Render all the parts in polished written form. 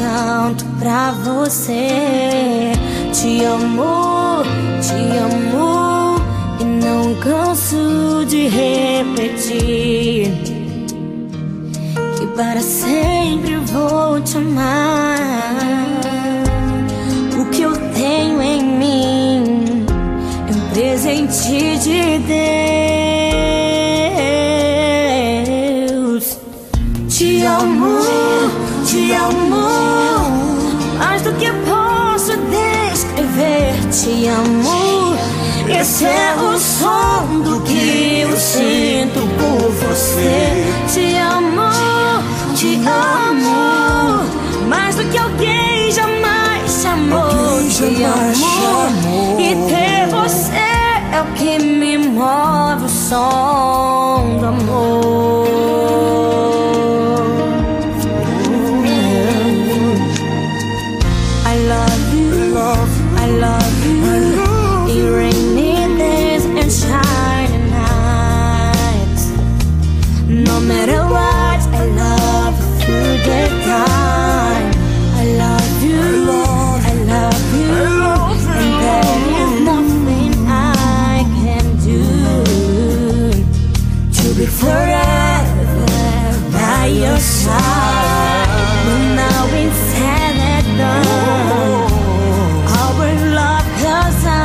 tanto pra você. Te amo e não canso de repetir que para sempre vou te amar. O que eu tenho em mim é um presente de Deus. Te amo, mais do que posso descrever. Te amo, esse é o som do que eu sinto por você. Te amo, mais do que alguém jamais te amou. Te amo, e ter você é o que me move, o som do amor. I love you, I love you, in rainy days and shining nights. No matter what, I love you through the time. I love you, I love you, and there is nothing I can do to be forever by your side. But now it's said and done, our love goes on.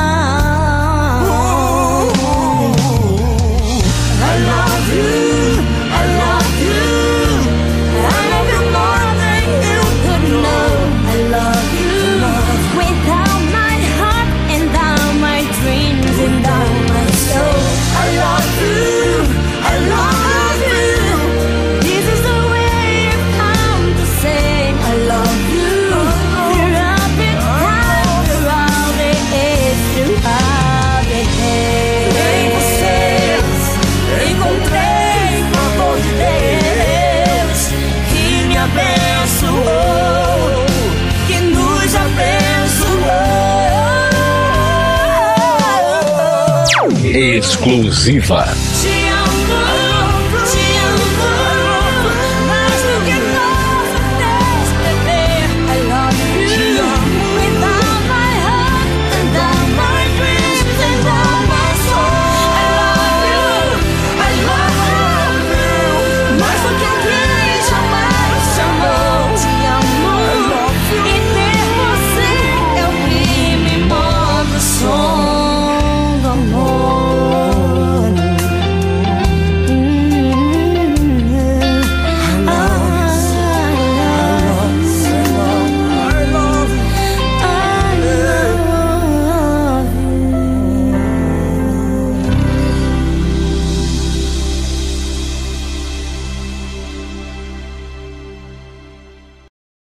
I love you, I love you, I love you more than you could know. I love you with all my heart and all my dreams and all my soul. I love you, I love you. This is the way I've come to say I love you. Through all the time, through all the age, through all the days. Em vocês encontrei o amor de Deus que me abençoou, que nos abençoou. Exclusiva. Te